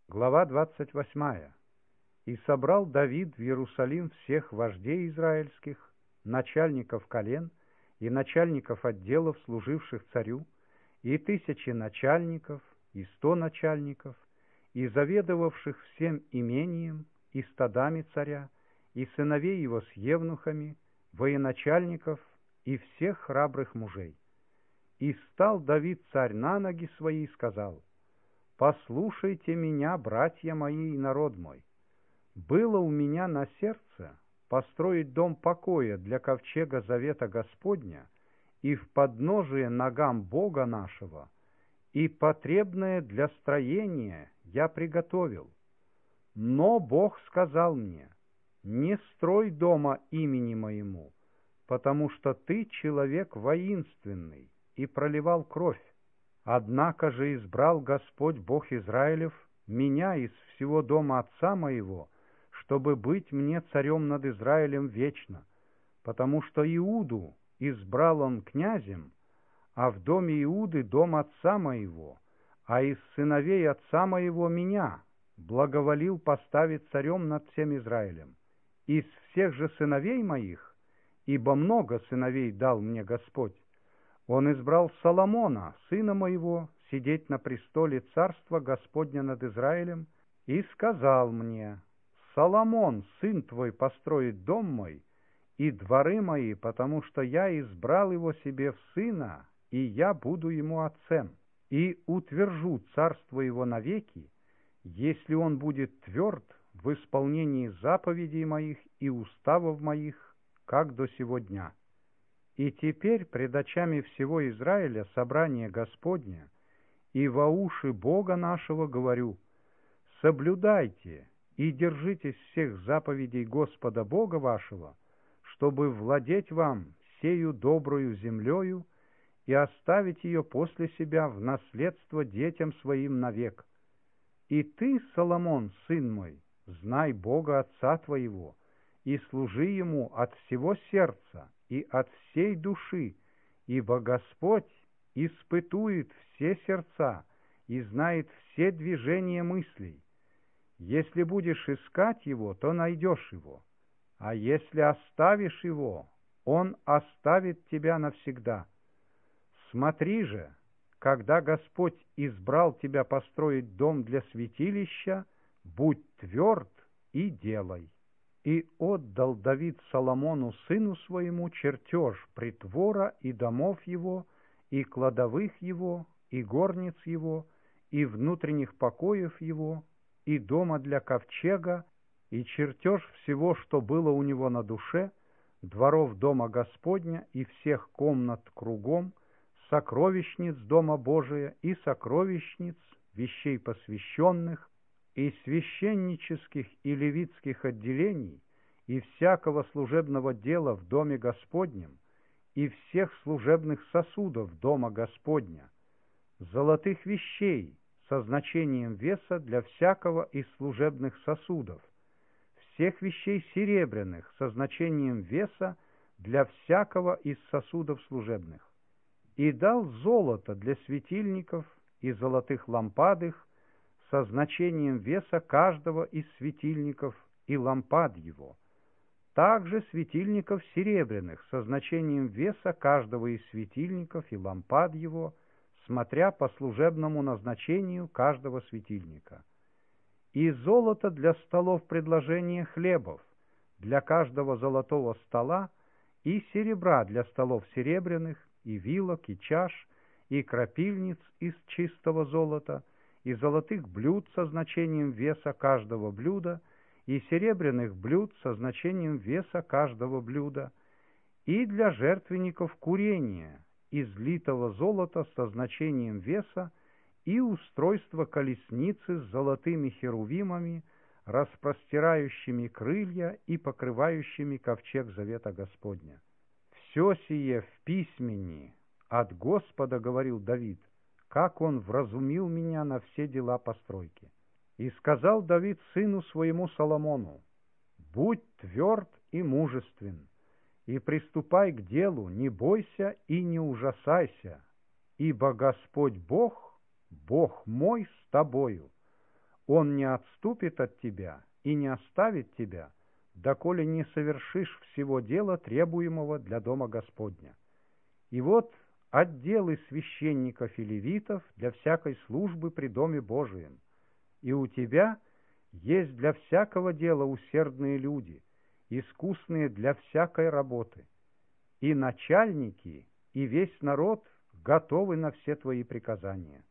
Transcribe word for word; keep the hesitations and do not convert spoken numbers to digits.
Глава двадцать восьмая. «И собрал Давид в Иерусалим всех вождей израильских, начальников колен и начальников отделов, служивших царю, и тысячи начальников, и сто начальников, и заведовавших всем имением и стадами царя, и сыновей его с евнухами, военачальников и всех храбрых мужей. И стал Давид царь на ноги свои и сказал: «Послушайте меня, братья мои и народ мой. Было у меня на сердце построить дом покоя для ковчега завета Господня и в подножие ногам Бога нашего, и потребное для строения я приготовил. Но Бог сказал мне: не строй дома имени моему, потому что ты человек воинственный и проливал кровь. Однако же избрал Господь Бог Израилев меня из всего дома отца моего, чтобы быть мне царем над Израилем вечно, потому что Иуду избрал он князем, а в доме Иуды дом отца моего, а из сыновей отца моего меня благоволил поставить царем над всем Израилем. Из всех же сыновей моих, ибо много сыновей дал мне Господь, он избрал Соломона, сына моего, сидеть на престоле царства Господня над Израилем, и сказал мне: Соломон, сын твой, построит дом мой и дворы мои, потому что я избрал его себе в сына, и я буду ему отцем, и утвержу царство его навеки, если он будет тверд в исполнении заповедей моих и уставов моих, как до сего дня. И теперь пред очами всего Израиля собрание Господне, и во уши Бога нашего говорю: соблюдайте и держитесь всех заповедей Господа Бога вашего, чтобы владеть вам сею добрую землею и оставить ее после себя в наследство детям своим навек. И ты, Соломон, сын мой, знай Бога Отца твоего, и служи Ему от всего сердца и от всей души, ибо Господь испытует все сердца и знает все движения мыслей. Если будешь искать Его, то найдешь Его, а если оставишь Его, Он оставит тебя навсегда. Смотри же, когда Господь избрал тебя построить дом для святилища, будь тверд и делай». И отдал Давид Соломону сыну своему чертеж притвора и домов его, и кладовых его, и горниц его, и внутренних покоев его, и дома для ковчега, и чертеж всего, что было у него на душе, дворов дома Господня и всех комнат кругом, сокровищниц дома Божия и сокровищниц, вещей посвященных, и священнических и левитских отделений, и всякого служебного дела в доме Господнем, и всех служебных сосудов дома Господня, золотых вещей со значением веса для всякого из служебных сосудов, всех вещей серебряных со значением веса для всякого из сосудов служебных, и дал золото для светильников и золотых лампад их со значением веса каждого из светильников и лампад его, также светильников серебряных со значением веса каждого из светильников и лампад его, смотря по служебному назначению каждого светильника, и золото для столов предложения хлебов, для каждого золотого стола, и серебра для столов серебряных, и вилок, и чаш, и крапильниц из чистого золота, и золотых блюд со значением веса каждого блюда, и серебряных блюд со значением веса каждого блюда, и для жертвенников курения из литого золота со значением веса, и устройство колесницы с золотыми херувимами, распростирающими крылья и покрывающими ковчег завета Господня. «Все сие в письмени от Господа, — говорил Давид, — как он вразумил меня на все дела постройки. И сказал Давид сыну своему Соломону: будь тверд и мужествен, и приступай к делу, не бойся и не ужасайся, ибо Господь Бог, Бог мой, с тобою. Он не отступит от тебя и не оставит тебя, доколе не совершишь всего дела, требуемого для дома Господня. И вот отделы священников и левитов для всякой службы при доме Божием. И у тебя есть для всякого дела усердные люди, искусные для всякой работы. И начальники, и весь народ готовы на все твои приказания.